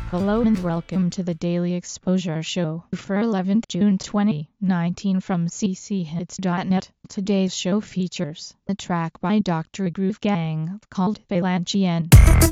Hello and welcome to the Daily Exposure Show for 11th June 2019 from cchits.net. Today's show features a track by Dr. Groove Gang called Balanchian.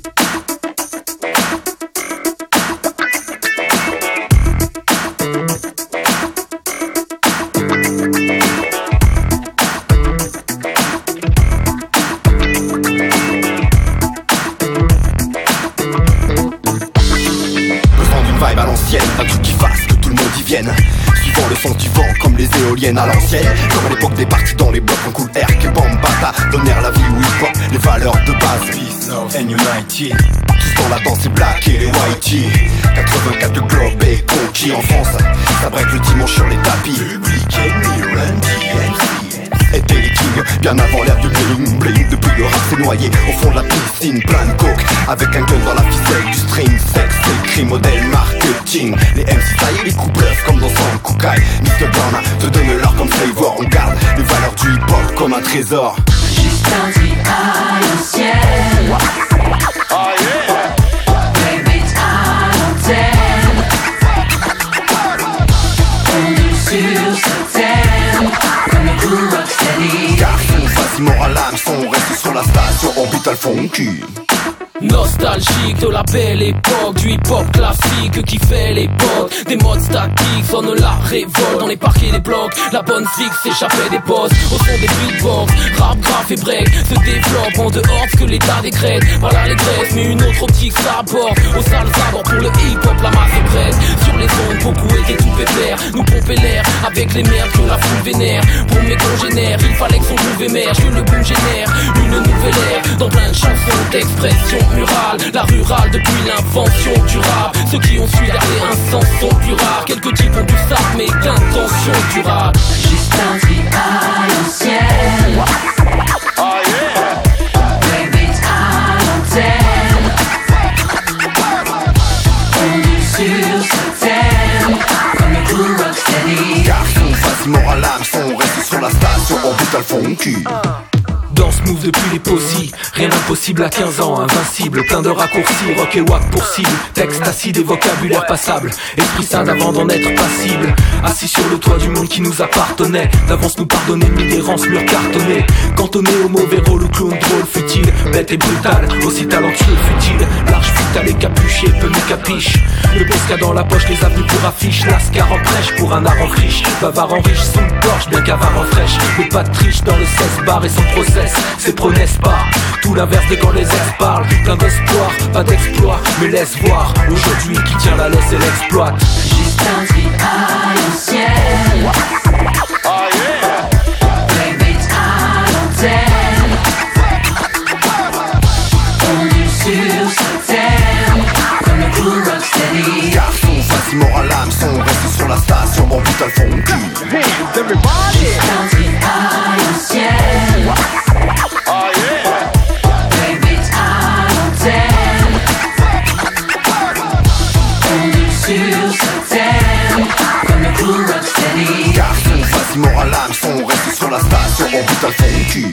Vibe à l'ancienne, un truc qui fasse que tout le monde y vienne. Suivant le sens du vent, comme les éoliennes à l'ancienne. Comme à l'époque des parties dans les blocs, on coule air que Bambata. Donner la vie où hip hop, les valeurs de base. Peace, love and unity. Tous dans la danse, c'est black et les whitey. 84 le globe est conquis en France. Ça break le dimanche sur les tapis. Public Enemy, Run DMC. Étaient les kings, bien avant l'ère du bling bling. Depuis le rap s'est noyé au fond de la piscine, plein de coke. Avec un gun dans la ficelle, du string, sexe, écrit, modèle, marketing. Les MC taillent les coups bluff comme dans son Kukai. Mr. Burna te donne l'art comme flavor. On garde les valeurs du hip hop comme un trésor. Juste un tweet à l'ancienne. Oh yeah. Baby à l'antenne. On est sur cette scène comme le coup Rocksteady. Garçon, facilement à l'âme, son reste sur la station orbital funky. Nostalgique de la belle époque, du hip-hop classique qui fait l'époque. Des modes statiques sonnent la révolte dans les parquets des blocs. La bonne fixe s'échappait des postes au son des beatbox. Rap, graphe et break se développent en dehors ce que l'état décrète. Par l'allégresse, mais une autre optique s'aborde. Aux sales abords pour le hip-hop, la masse est prête. Sur les ondes, beaucoup étaient tout pépère. Nous pomper l'air avec les merdes que la foule vénère. Pour mes congénères, il fallait que son groove émerge, que le boom génère une nouvelle ère. Dans plein de chansons d'expression murale, la rurale depuis l'invention du rap. Ceux qui ont su garder un sens sont plus rares. Quelques types ont du sac mais d'intention durable. Juste un tweet à l'ancienne. Oh yeah. Baby à l'antenne. On est sur cette scène comme le coup Rocksteady. Garçon, facilement à l'âme, son reste sur la station orbital funky. Dans ce move depuis les posies, rien d'impossible à 15 ans, invincible, plein de raccourcis, rock et wack pour cible, texte acide et vocabulaire passable, esprit sain d'avant d'en être passible, assis sur le toit du monde qui nous appartenait, d'avance nous pardonner, mis d'errance, mur cartonné, cantonné au mauvais rôle, ou clown drôle, futile, bête et brutal, aussi talentueux, futile, large, futal et capuché, peu me capiche, le pesca dans la poche, les avenues pour affiche, lascar en prêche pour un art en riche, bavard en riche, son torche, bien qu'avare en fraîche, mais pas de triche dans le 16 bar et son process. C'est prenez pas, tout l'inverse de quand les ex parlent. Plein d'espoir, pas d'exploit, mais laisse voir aujourd'hui qui tient la laisse et l'exploite. Juste un tweet à l'ancienne. Oh yeah. Baby à l'antenne. On est sur cette scène comme le coup Rocksteady. Garçon, facilement à l'âme, son reste sur la station orbital funky. Juste un tweet à l'ancienne. Oh yeah. Baby à l'antenne. On est sur cette scène comme le coup Rocksteady. Garçon, facilement à l'âme, son reste sur la station orbital funky.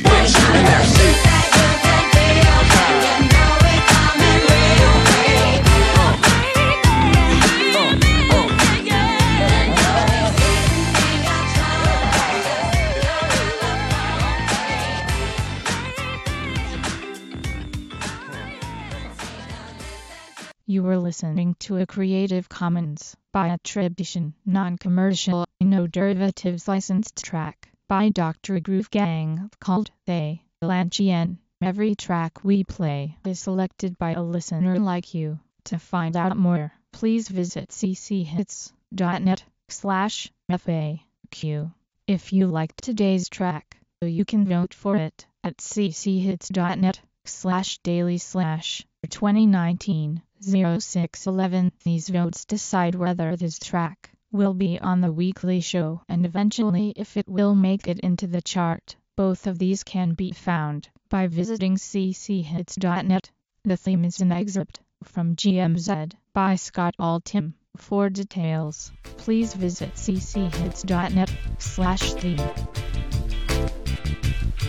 You were listening to a Creative Commons by attribution, non-commercial, no derivatives licensed track by Dr. Groove Gang called Balanchian. Every track we play is selected by a listener like you. To find out more, please visit cchits.net/FAQ. If you liked today's track, you can vote for it at cchits.net/daily/2019-0611. These votes decide whether this track will be on the weekly show and eventually if it will make it into the chart. Both of these can be found by visiting cchits.net. The theme is an excerpt from GMZ by Scott Altham. For details, please visit cchits.net/theme.